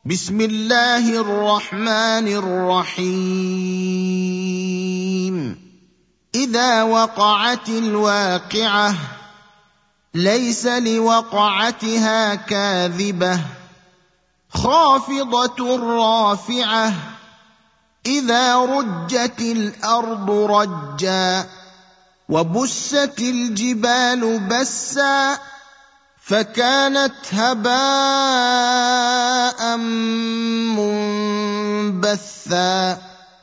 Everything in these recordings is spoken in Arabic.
بسم الله الرحمن الرحيم. إذا وقعت الواقعة ليس لوقعتها كاذبة خافضة رافعة إذا رجت الأرض رجا وبست الجبال بسا فكانت هباء منبثا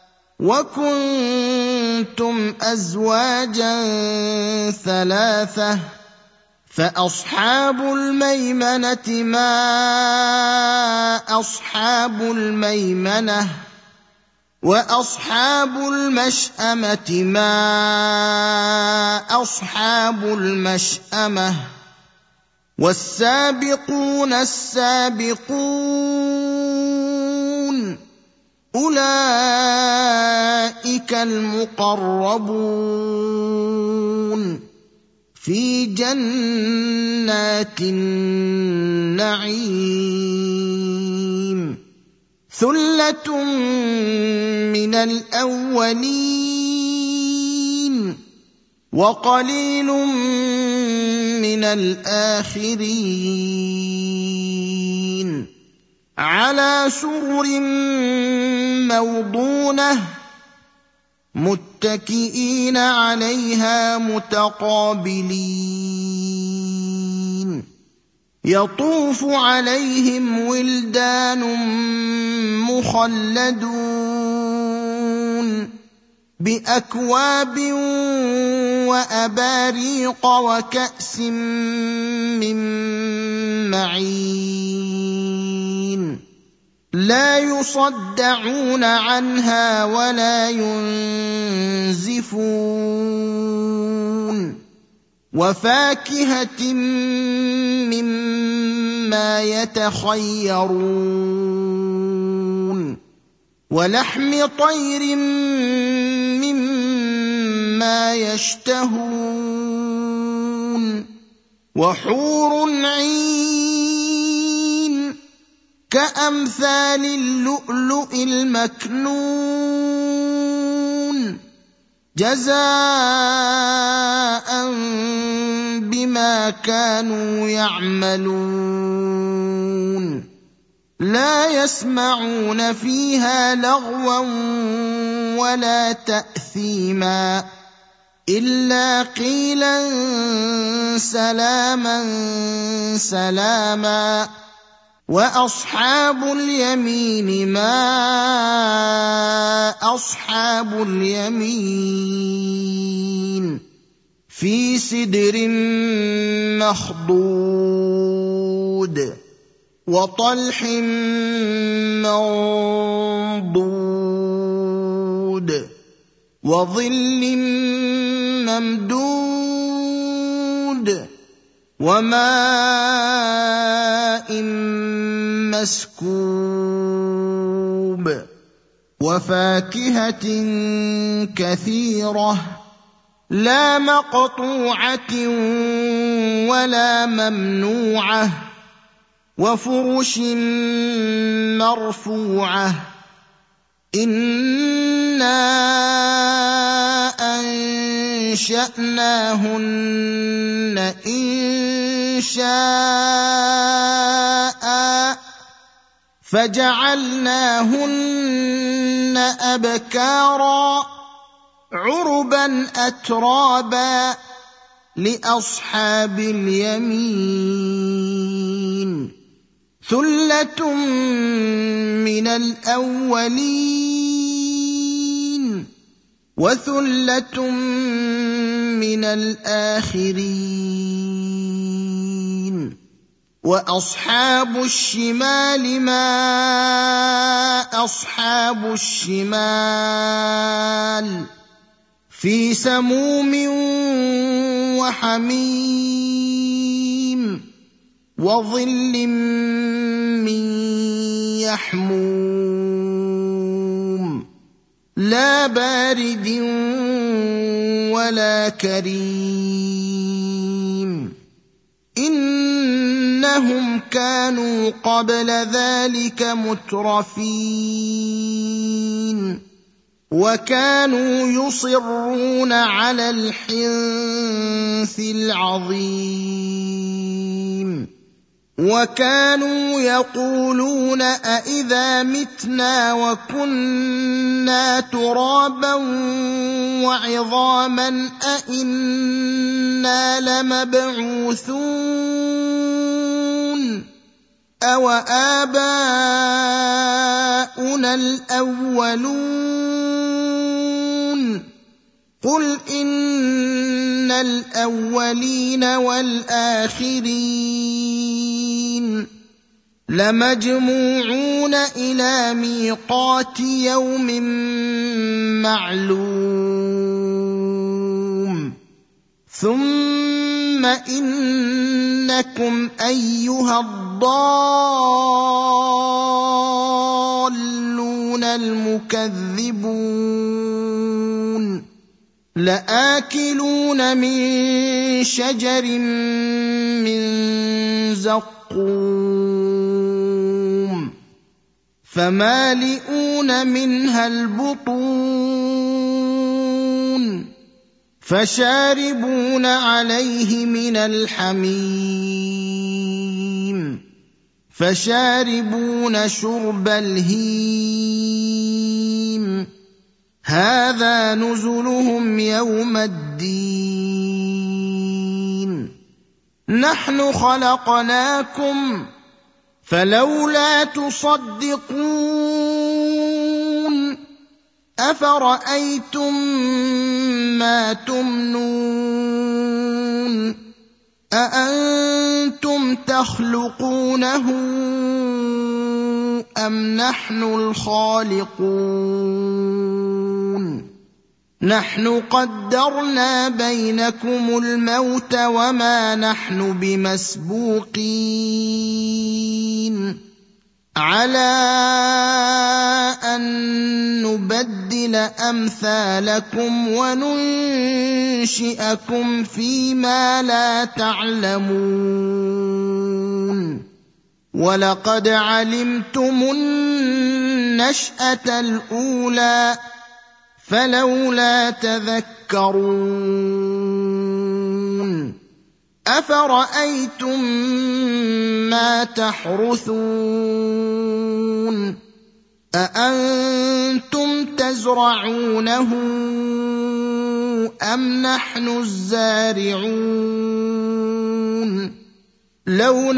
وكنتم أزواجا ثلاثة فأصحاب الميمنة ما أصحاب الميمنة وأصحاب المشأمة ما أصحاب المشأمة والسابقون السابقون أولئك المقربون في جنات النعيم ثلة من الأولين وقليل من الآخرين على سرر موضونة متكئين عليها متقابلين يطوف عليهم ولدان مخلدون بأكواب وأباريق وكأس من معين لا يصدعون عنها ولا ينزفون وفاكهة مما يتخيرون ولحم طير مما يشتهون وحور عين كأمثال اللؤلؤ المكنون جزاء بما كانوا يعملون لا يسمعون فيها لغوا ولا تأثيما إلا قيلا سلاما سلاما وأصحاب اليمين ما أصحاب اليمين في سدر مخضود وطلح منضود وظل ممدود وماء مسكوب وفاكهة كثيرة لا مقطوعة ولا ممنوعة وفرش مرفوعة إنا أنشأناهن إنشاء فجعلناهن أبكارا عربا أترابا لأصحاب اليمين ثلة من الأولين وثلة من الآخرين وأصحاب الشمال ما أصحاب الشمال في سموم وحميم وظل من يحموم لا بارد ولا كريم إنهم كانوا قبل ذلك مترفين وكانوا يصرون على الحنث العظيم وكانوا يقولون أإذا متنا وكنا ترابا وعظاما أإنا لمبعوثون أو آباؤنا الأولون قل إن الأولين والآخرين لمجموعون إلى ميقات يوم معلوم ثم إنكم أيها الضالون المكذبون لآكلون من شجر من زقوم فمالئون منها البطون فشاربون عليه من الحميم فشاربون شرب الهيم هذا نزلهم يوم الدين نحن خلقناكم فلولا تصدقون أفرأيتم ما تمنون أأنتم تخلقونه أم نحن الخالقون نحن قدرنا بينكم الموت وما نحن بمسبوقين على أن نبدل أمثالكم وننشئكم فيما لا تعلمون ولقد علمتم النشأة الأولى فلولا تذكرون أفرأيتم ما تحرثون أأنتم تزرعونه أم نحن الزارعون لو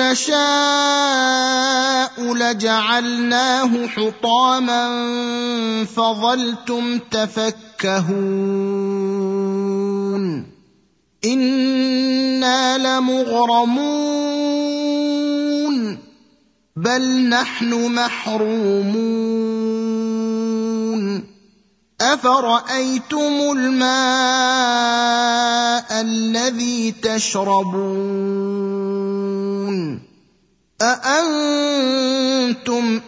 نشاء لجعلناه حطاما فظلتم تفكهون إنا لمغرمون بل نحن محرومون أفرأيتم الماء الذي تشربون أأنتم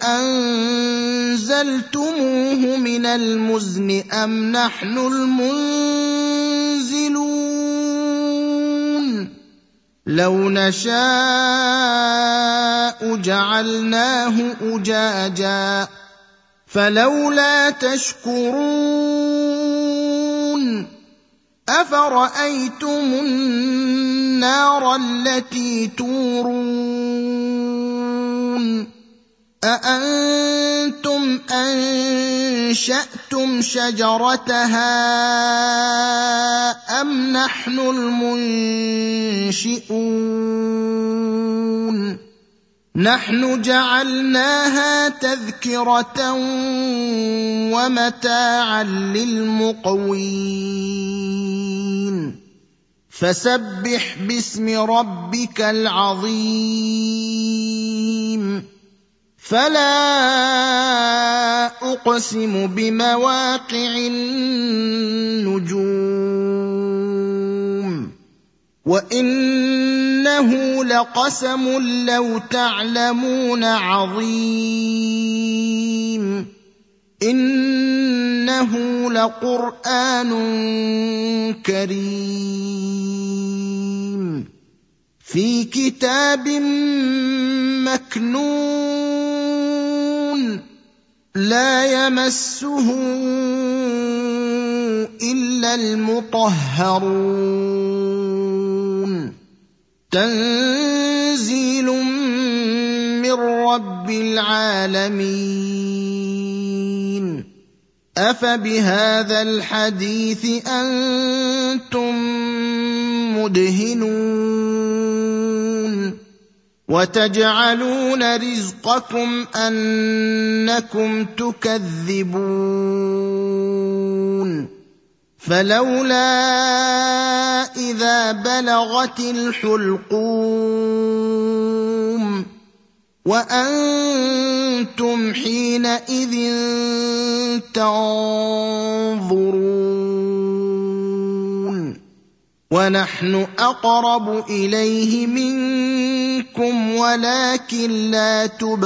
أنزلتموه من المزن أم نحن المنزلون لو نشاء جعلناه أجاجا فلولا تشكرون أفرأيتم النار التي تورون أأنتم أنشأتم شجرتها أم نحن المنشئون نحن جعلناها تذكرة ومتاعا للمقوين فسبح باسم ربك العظيم فلا أقسم بمواقع النجوم وإنه لقسم لو تعلمون عظيم إنه لقرآن كريم في كتاب مكنون لا يمسه الا المطهرون تنزيل من رب العالمين افبهذا الحديث انتم مدهنون وتجعلون رزقكم انكم تكذبون فلولا اذا بلغت الحلقوم وانتم حينئذ تنظرون ونحن اقرب اليه منكم ولكن لا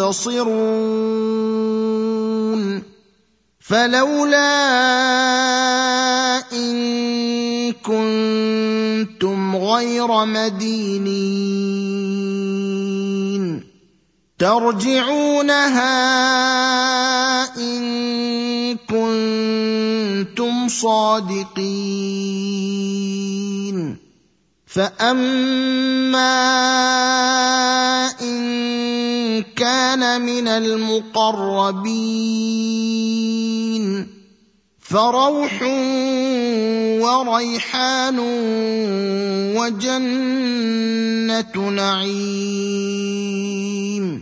تبصرون فلولا ان كنتم غير مدينين ترجعونها ان كنتم صادقين فاما ان كان من المقربين فروح وريحان وجنة نعيم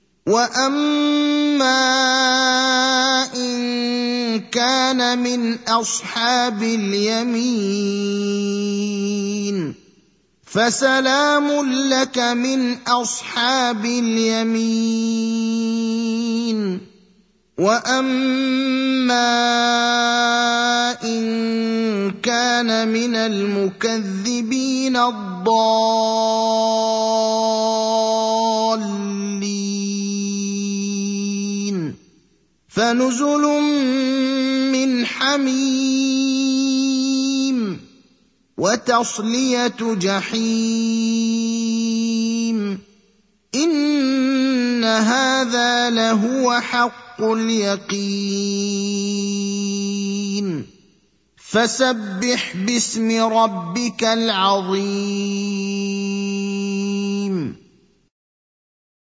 واما ان كان من اصحاب اليمين فسلام لك من اصحاب اليمين واما ان كان من المكذبين الضالين فنزل من حميم وتصليه جحيم ان هذا لهو حق اليقين فسبح باسم ربك العظيم